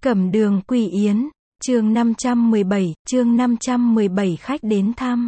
Cẩm Đường Quỳ Yến, chương 517 khách đến thăm.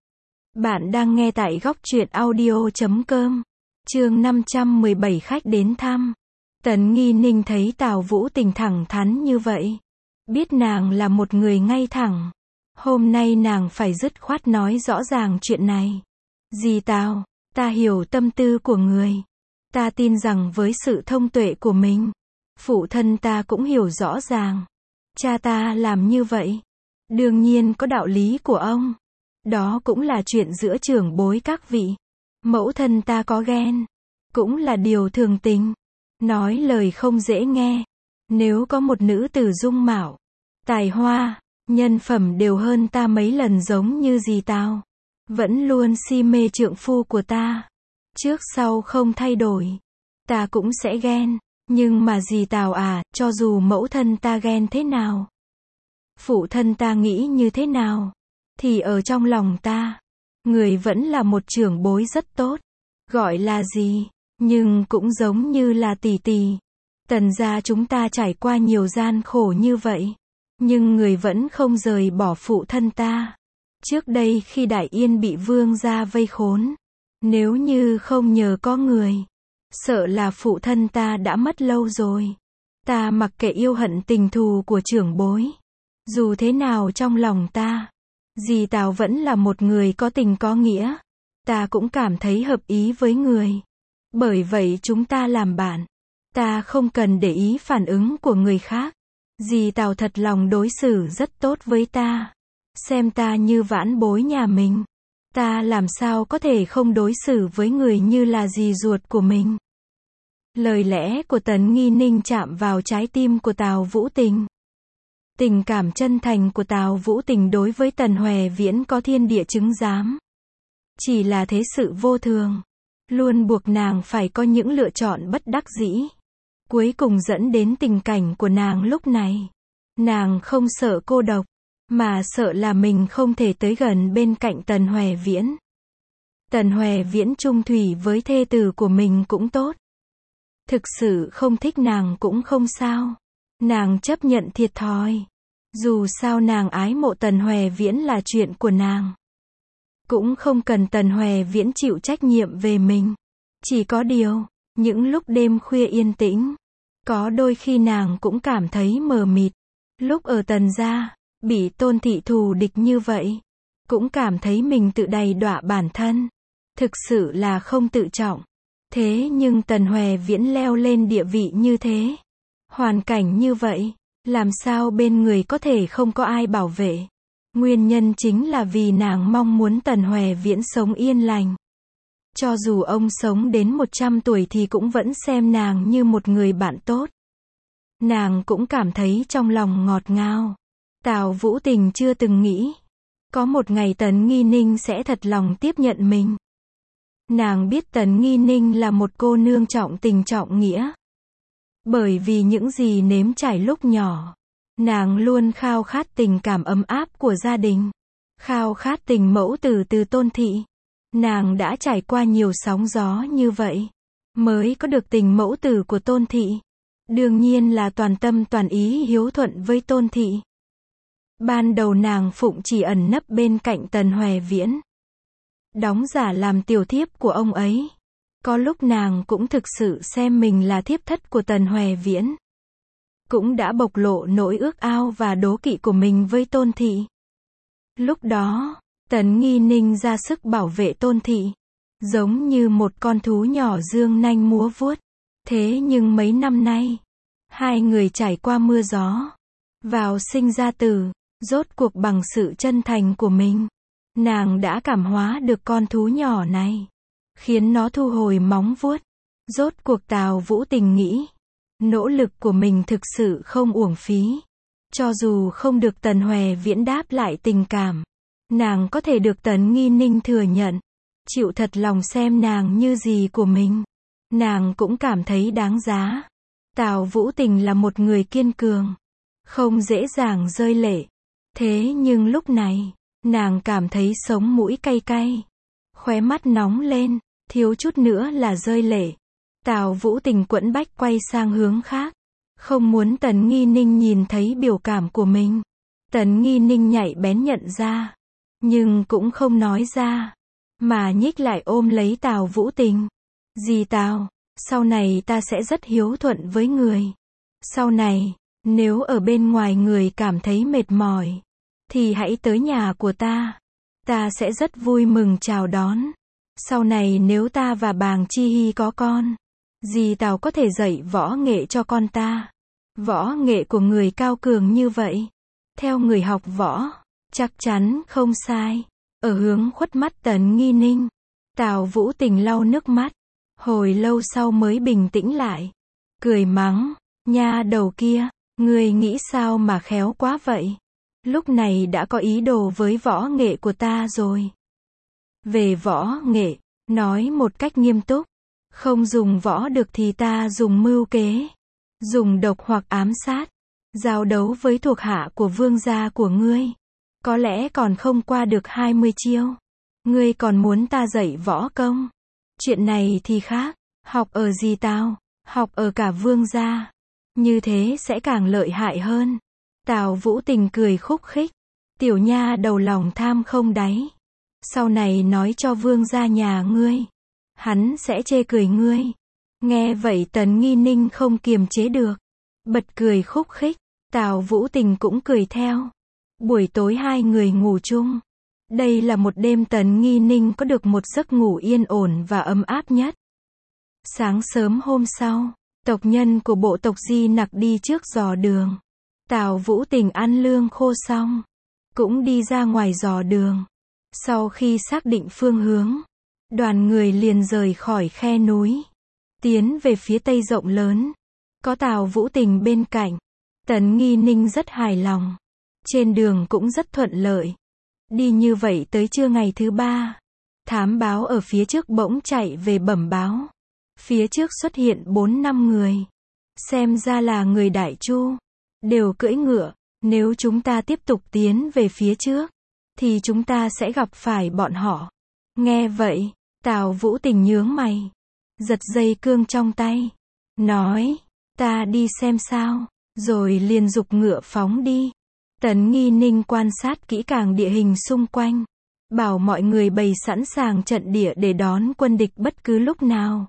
Bạn đang nghe tại góc truyện audio.com. Chương 517 khách đến thăm. Tần Nghi Ninh thấy Tào Vũ Tình thẳng thắn như vậy, biết nàng là một người ngay thẳng. Hôm nay nàng phải dứt khoát nói rõ ràng chuyện này. Dì Tào, ta hiểu tâm tư của người. Ta tin rằng với sự thông tuệ của mình, phụ thân ta cũng hiểu rõ ràng. Cha ta làm như vậy, đương nhiên có đạo lý của ông. Đó cũng là chuyện giữa trưởng bối các vị. Mẫu thân ta có ghen, cũng là điều thường tình. Nói lời không dễ nghe. Nếu có một nữ tử dung mạo, tài hoa, nhân phẩm đều hơn ta mấy lần giống như dì Tào, vẫn luôn si mê trượng phu của ta, trước sau không thay đổi, ta cũng sẽ ghen. Nhưng mà dì Tào à, cho dù mẫu thân ta ghen thế nào, phụ thân ta nghĩ như thế nào, thì ở trong lòng ta, người vẫn là một trưởng bối rất tốt. Gọi là gì, nhưng cũng giống như là tỷ tỷ. Tần gia chúng ta trải qua nhiều gian khổ như vậy, nhưng người vẫn không rời bỏ phụ thân ta. Trước đây khi Đại Yên bị vương gia vây khốn, nếu như không nhờ có người, sợ là phụ thân ta đã mất lâu rồi. Ta mặc kệ yêu hận tình thù của trưởng bối, dù thế nào trong lòng ta, dì Tào vẫn là một người có tình có nghĩa. Ta cũng cảm thấy hợp ý với người. Bởi vậy chúng ta làm bạn. Ta không cần để ý phản ứng của người khác. Dì Tào thật lòng đối xử rất tốt với ta. Xem ta như vãn bối nhà mình. Ta làm sao có thể không đối xử với người như là dì ruột của mình. Lời lẽ của Tần Nghi Ninh chạm vào trái tim của Tào Vũ Tình. Tình cảm chân thành của Tào Vũ Tình đối với Tần Hoè Viễn có thiên địa chứng giám. Chỉ là thế sự vô thường, luôn buộc nàng phải có những lựa chọn bất đắc dĩ. Cuối cùng dẫn đến tình cảnh của nàng lúc này. Nàng không sợ cô độc, mà sợ là mình không thể tới gần bên cạnh Tần Hoè Viễn. Tần Hoè Viễn chung thủy với thê tử của mình cũng tốt. Thực sự không thích nàng cũng không sao. Nàng chấp nhận thiệt thòi. Dù sao nàng ái mộ Tần Hoè Viễn là chuyện của nàng. Cũng không cần Tần Hoè Viễn chịu trách nhiệm về mình. Chỉ có điều, những lúc đêm khuya yên tĩnh, có đôi khi nàng cũng cảm thấy mờ mịt. Lúc ở Tần gia, bị Tôn thị thù địch như vậy, cũng cảm thấy mình tự đầy đọa bản thân. Thực sự là không tự trọng. Thế nhưng Tần Hoè Viễn leo lên địa vị như thế, hoàn cảnh như vậy, làm sao bên người có thể không có ai bảo vệ. Nguyên nhân chính là vì nàng mong muốn Tần Hoè Viễn sống yên lành. Cho dù ông sống đến 100 tuổi thì cũng vẫn xem nàng như một người bạn tốt. Nàng cũng cảm thấy trong lòng ngọt ngào. Tào Vũ Tình chưa từng nghĩ có một ngày Tần Nghi Ninh sẽ thật lòng tiếp nhận mình. Nàng biết Tần Nghi Ninh là một cô nương trọng tình trọng nghĩa. Bởi vì những gì nếm trải lúc nhỏ, nàng luôn khao khát tình cảm ấm áp của gia đình, khao khát tình mẫu tử từ Tôn thị. Nàng đã trải qua nhiều sóng gió như vậy, mới có được tình mẫu tử của Tôn thị. Đương nhiên là toàn tâm toàn ý hiếu thuận với Tôn thị. Ban đầu nàng phụng chỉ ẩn nấp bên cạnh Tần Hoè Viễn, đóng giả làm tiểu thiếp của ông ấy. Có lúc nàng cũng thực sự xem mình là thiếp thất của Tần Hoè Viễn. Cũng đã bộc lộ nỗi ước ao và đố kỵ của mình với Tôn thị. Lúc đó, Tần Nghi Ninh ra sức bảo vệ Tôn thị, giống như một con thú nhỏ dương nanh múa vuốt. Thế nhưng mấy năm nay, hai người trải qua mưa gió, vào sinh ra tử, rốt cuộc bằng sự chân thành của mình, nàng đã cảm hóa được con thú nhỏ này, khiến nó thu hồi móng vuốt. Rốt cuộc Tào Vũ Tình nghĩ, nỗ lực của mình thực sự không uổng phí. Cho dù không được Tần Hoè Viễn đáp lại tình cảm, nàng có thể được Tần Nghi Ninh thừa nhận, chịu thật lòng xem nàng như dì của mình. Nàng cũng cảm thấy đáng giá. Tào Vũ Tình là một người kiên cường, không dễ dàng rơi lệ. Thế nhưng lúc này, nàng cảm thấy sống mũi cay cay, khóe mắt nóng lên, thiếu chút nữa là rơi lệ. Tào Vũ Tình quẫn bách quay sang hướng khác. Không muốn Tần Nghi Ninh nhìn thấy biểu cảm của mình. Tần Nghi Ninh nhạy bén nhận ra. Nhưng cũng không nói ra. Mà nhích lại ôm lấy Tào Vũ Tình. Dì Tào, sau này ta sẽ rất hiếu thuận với người. Sau này, nếu ở bên ngoài người cảm thấy mệt mỏi, thì hãy tới nhà của ta. Ta sẽ rất vui mừng chào đón. Sau này nếu ta và Bàng Chi Hy có con, dì Tào có thể dạy võ nghệ cho con ta. Võ nghệ của người cao cường như vậy, theo người học võ, chắc chắn không sai. Ở hướng khuất mắt Tần Nghi Ninh, Tào Vũ Tình lau nước mắt, hồi lâu sau mới bình tĩnh lại, cười mắng, nha đầu kia, ngươi nghĩ sao mà khéo quá vậy? Lúc này đã có ý đồ với võ nghệ của ta rồi. Về võ nghệ, nói một cách nghiêm túc, không dùng võ được thì ta dùng mưu kế, dùng độc hoặc ám sát, giao đấu với thuộc hạ của vương gia của ngươi. Có lẽ còn không qua được 20 chiêu. Ngươi còn muốn ta dạy võ công? Chuyện này thì khác, học ở dì Tào, học ở cả vương gia. Như thế sẽ càng lợi hại hơn. Tào Vũ Tình cười khúc khích. Tiểu nha đầu lòng tham không đáy. Sau này nói cho vương gia nhà ngươi, hắn sẽ chê cười ngươi. Nghe vậy Tần Nghi Ninh không kiềm chế được, bật cười khúc khích. Tào Vũ Tình cũng cười theo. Buổi tối hai người ngủ chung. Đây là một đêm Tần Nghi Ninh có được một giấc ngủ yên ổn và ấm áp nhất. Sáng sớm hôm sau, tộc nhân của bộ tộc Di Nặc đi trước dò đường. Tào Vũ Tình ăn lương khô xong, cũng đi ra ngoài dò đường. Sau khi xác định phương hướng, đoàn người liền rời khỏi khe núi, tiến về phía tây rộng lớn. Có Tào Vũ Tình bên cạnh, Tần Nghi Ninh rất hài lòng. Trên đường cũng rất thuận lợi. Đi như vậy tới trưa ngày thứ 3, thám báo ở phía trước bỗng chạy về bẩm báo. Phía trước xuất hiện 4-5 người. Xem ra là người Đại Chu. Đều cưỡi ngựa. Nếu chúng ta tiếp tục tiến về phía trước, thì chúng ta sẽ gặp phải bọn họ. Nghe vậy, Tào Vũ Tình nhướng mày, giật dây cương trong tay, nói, ta đi xem sao, rồi liền giục ngựa phóng đi. Tần Nghi Ninh quan sát kỹ càng địa hình xung quanh, bảo mọi người bày sẵn sàng trận địa để đón quân địch bất cứ lúc nào.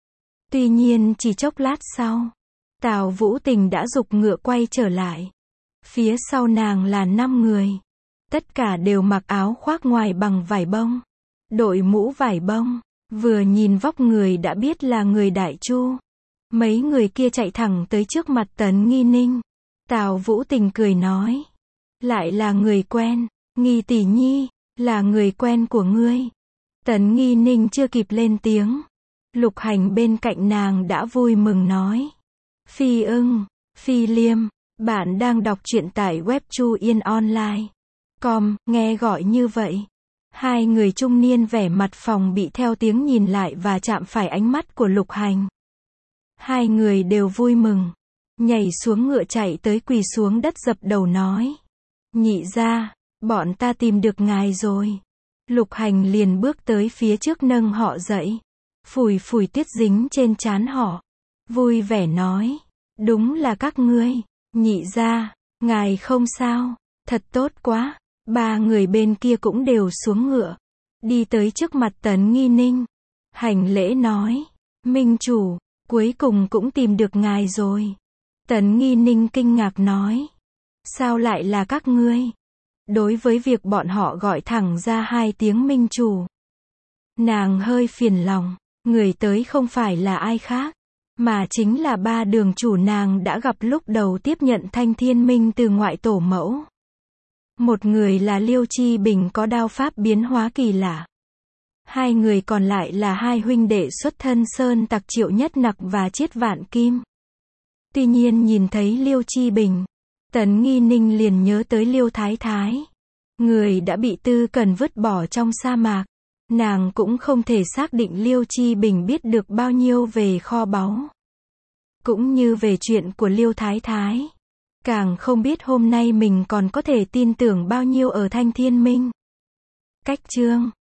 Tuy nhiên chỉ chốc lát sau, Tào Vũ Tình đã giục ngựa quay trở lại. Phía sau nàng là 5 người. Tất cả đều mặc áo khoác ngoài bằng vải bông, đội mũ vải bông, vừa nhìn vóc người đã biết là người Đại Chu. Mấy người kia chạy thẳng tới trước mặt Tần Nghi Ninh. Tào Vũ Tình cười nói, lại là người quen, Nghi tỷ nhi, là người quen của ngươi. Tần Nghi Ninh chưa kịp lên tiếng, Lục Hành bên cạnh nàng đã vui mừng nói, Phi ưng, Phi Liêm, bạn đang đọc truyện tại web Chu Yên Online. Nghe gọi như vậy. Hai người trung niên vẻ mặt phòng bị theo tiếng nhìn lại và chạm phải ánh mắt của Lục Hành. Hai người đều vui mừng, nhảy xuống ngựa chạy tới quỳ xuống đất dập đầu nói, nhị gia, bọn ta tìm được ngài rồi. Lục Hành liền bước tới phía trước nâng họ dậy, phủi phủi tuyết dính trên trán họ, vui vẻ nói, đúng là các ngươi, nhị gia, ngài không sao, thật tốt quá. Ba người bên kia cũng đều xuống ngựa, đi tới trước mặt Tần Nghi Ninh, hành lễ nói, minh chủ, cuối cùng cũng tìm được ngài rồi. Tần Nghi Ninh kinh ngạc nói, sao lại là các ngươi? Đối với việc bọn họ gọi thẳng ra 2 tiếng minh chủ, nàng hơi phiền lòng. Người tới không phải là ai khác, mà chính là 3 đường chủ nàng đã gặp lúc đầu tiếp nhận Thanh Thiên Minh từ ngoại tổ mẫu. Một người là Liêu Chi Bình có đao pháp biến hóa kỳ lạ. 2 người còn lại là 2 huynh đệ xuất thân sơn tặc Triệu Nhất Nặc và Chiết Vạn Kim. Tuy nhiên nhìn thấy Liêu Chi Bình, Tần Nghi Ninh liền nhớ tới Liêu Thái Thái. Người đã bị Tư Cần vứt bỏ trong sa mạc. Nàng cũng không thể xác định Liêu Chi Bình biết được bao nhiêu về kho báu, cũng như về chuyện của Liêu Thái Thái. Càng không biết hôm nay mình còn có thể tin tưởng bao nhiêu ở Thanh Thiên Minh. Cách chương